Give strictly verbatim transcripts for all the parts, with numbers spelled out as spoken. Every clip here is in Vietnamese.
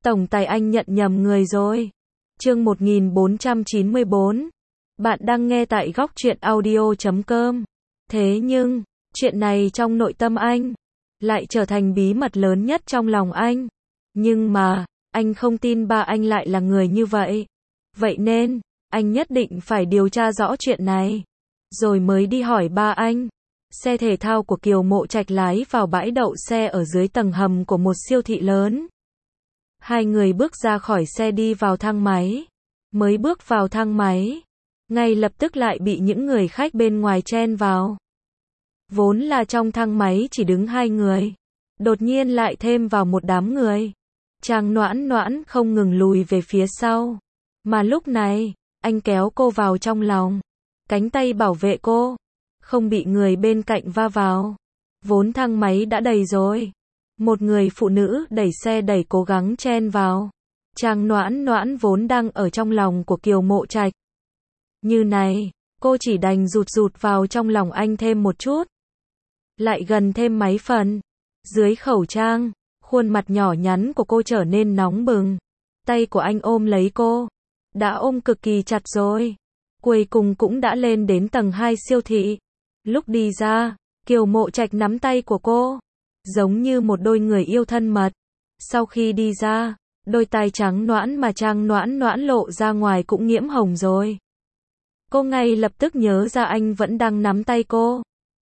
Tổng tài anh nhận nhầm người rồi. Chương một nghìn bốn trăm chín mươi bốn. Bạn đang nghe tại góc truyện audio chấm com. Thế nhưng, chuyện này trong nội tâm anh lại trở thành bí mật lớn nhất trong lòng anh. Nhưng mà, anh không tin ba anh lại là người như vậy. Vậy nên, anh nhất định phải điều tra rõ chuyện này. Rồi mới đi hỏi ba anh. Xe thể thao của Kiều Mộ Trạch lái vào bãi đậu xe ở dưới tầng hầm của một siêu thị lớn. Hai người bước ra khỏi xe đi vào thang máy. Mới bước vào thang máy, ngay lập tức lại bị những người khách bên ngoài chen vào. Vốn là trong thang máy chỉ đứng hai người, đột nhiên lại thêm vào một đám người. Trang Noãn Noãn không ngừng lùi về phía sau. Mà lúc này, anh kéo cô vào trong lòng. Cánh tay bảo vệ cô, không bị người bên cạnh va vào. Vốn thang máy đã đầy rồi. Một người phụ nữ đẩy xe đẩy cố gắng chen vào. Trang Noãn Noãn vốn đang ở trong lòng của Kiều Mộ Trạch. Như này, cô chỉ đành rụt rụt vào trong lòng anh thêm một chút. Lại gần thêm mấy phần. Dưới khẩu trang, khuôn mặt nhỏ nhắn của cô trở nên nóng bừng. Tay của anh ôm lấy cô. Đã ôm cực kỳ chặt rồi. Cuối cùng cũng đã lên đến tầng hai siêu thị. Lúc đi ra, Kiều Mộ Trạch nắm tay của cô. Giống như một đôi người yêu thân mật. Sau khi đi ra, đôi tai trắng nõn mà Trang Noãn Noãn lộ ra ngoài cũng nhiễm hồng rồi. Cô ngay lập tức nhớ ra anh vẫn đang nắm tay cô.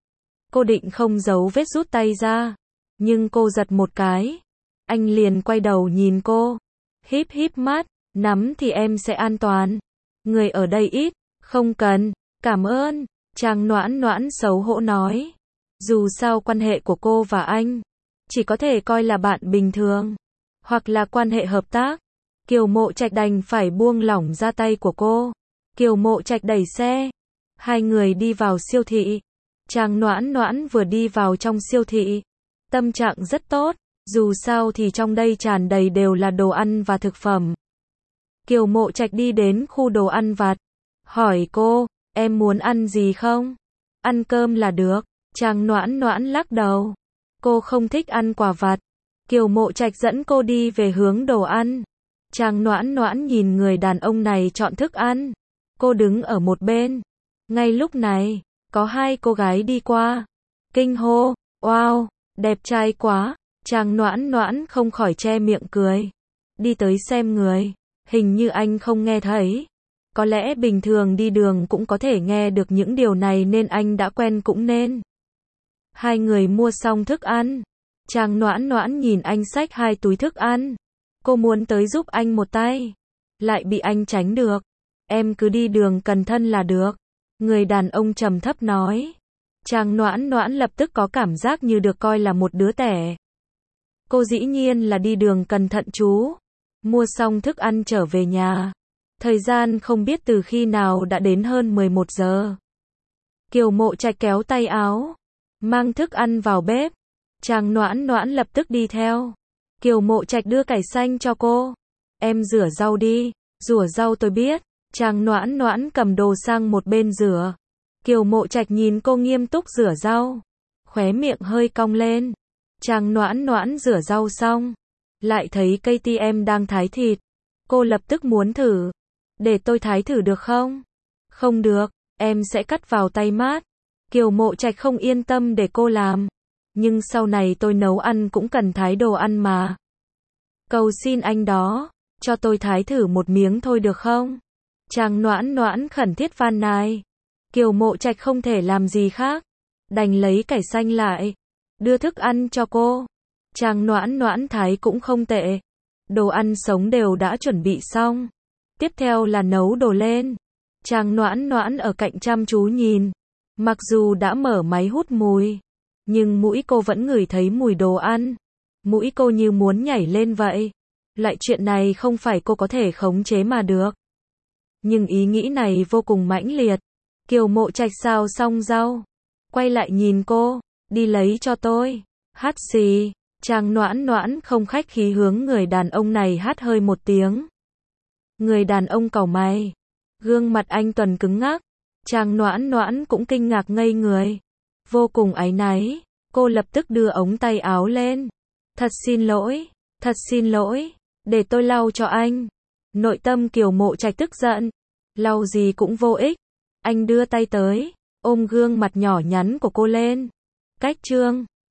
Cô định không giấu vết rút tay ra. Nhưng cô giật một cái. Anh liền quay đầu nhìn cô. Híp híp mắt, nắm thì em sẽ an toàn. Người ở đây ít, không cần, cảm ơn. Trang Noãn Noãn xấu hổ nói. Dù sao quan hệ của cô và anh chỉ có thể coi là bạn bình thường, hoặc là quan hệ hợp tác. Kiều Mộ Trạch đành phải buông lỏng ra tay của cô. Kiều Mộ Trạch đẩy xe. Hai người đi vào siêu thị. Trang Noãn Noãn vừa đi vào trong siêu thị. Tâm trạng rất tốt, dù sao thì trong đây tràn đầy đều là đồ ăn và thực phẩm. Kiều Mộ Trạch đi đến khu đồ ăn vặt. Hỏi cô, em muốn ăn gì không? Ăn cơm là được. Trang Noãn Noãn lắc đầu. Cô không thích ăn quà vặt. Kiều Mộ Trạch dẫn cô đi về hướng đồ ăn. Trang Noãn Noãn nhìn người đàn ông này chọn thức ăn. Cô đứng ở một bên. Ngay lúc này, có hai cô gái đi qua. Kinh hô, wow, đẹp trai quá. Trang Noãn Noãn không khỏi che miệng cười. Đi tới xem người. Hình như anh không nghe thấy. Có lẽ bình thường đi đường cũng có thể nghe được những điều này nên anh đã quen cũng nên. Hai người mua xong thức ăn. Trang Noãn Noãn nhìn anh xách hai túi thức ăn. Cô muốn tới giúp anh một tay. Lại bị anh tránh được. Em cứ đi đường cẩn thận là được. Người đàn ông trầm thấp nói. Trang Noãn Noãn lập tức có cảm giác như được coi là một đứa tẻ. Cô dĩ nhiên là đi đường cẩn thận chú. Mua xong thức ăn trở về nhà. Thời gian không biết từ khi nào đã đến hơn mười một giờ. Kiều Mộ Trạch kéo tay áo. Mang thức ăn vào bếp. Trang Noãn Noãn lập tức đi theo. Kiều Mộ Trạch đưa cải xanh cho cô. Em rửa rau đi. Rửa rau tôi biết. Trang Noãn Noãn cầm đồ sang một bên rửa. Kiều Mộ Trạch nhìn cô nghiêm túc rửa rau. Khóe miệng hơi cong lên. Trang Noãn Noãn rửa rau xong. Lại thấy cây ti em đang thái thịt. Cô lập tức muốn thử. Để tôi thái thử được không? Không được, em sẽ cắt vào tay mát. Kiều Mộ Trạch không yên tâm để cô làm. Nhưng sau này tôi nấu ăn cũng cần thái đồ ăn mà. Cầu xin anh đó, cho tôi thái thử một miếng thôi được không? Trang Noãn Noãn khẩn thiết van nài. Kiều Mộ Trạch không thể làm gì khác. Đành lấy cải xanh lại. Đưa thức ăn cho cô. Trang Noãn Noãn thái cũng không tệ. Đồ ăn sống đều đã chuẩn bị xong. Tiếp theo là nấu đồ lên. Trang Noãn Noãn ở cạnh chăm chú nhìn. Mặc dù đã mở máy hút mùi, nhưng mũi cô vẫn ngửi thấy mùi đồ ăn. Mũi cô như muốn nhảy lên vậy. Loại chuyện này không phải cô có thể khống chế mà được. Nhưng ý nghĩ này vô cùng mãnh liệt. Kiều Mộ Trạch xào xong rau. Quay lại nhìn cô. Đi lấy cho tôi. Hát xì. Trang Noãn Noãn không khách khí hướng người đàn ông này hát hơi một tiếng. Người đàn ông cau mày. Gương mặt anh Tuần cứng ngắc. Trang Noãn Noãn cũng kinh ngạc ngây người. Vô cùng áy náy. Cô lập tức đưa ống tay áo lên. Thật xin lỗi. Thật xin lỗi. Để tôi lau cho anh. Nội tâm Kiều Mộ Trạch tức giận. Lau gì cũng vô ích. Anh đưa tay tới, ôm gương mặt nhỏ nhắn của cô lên. Cách Trương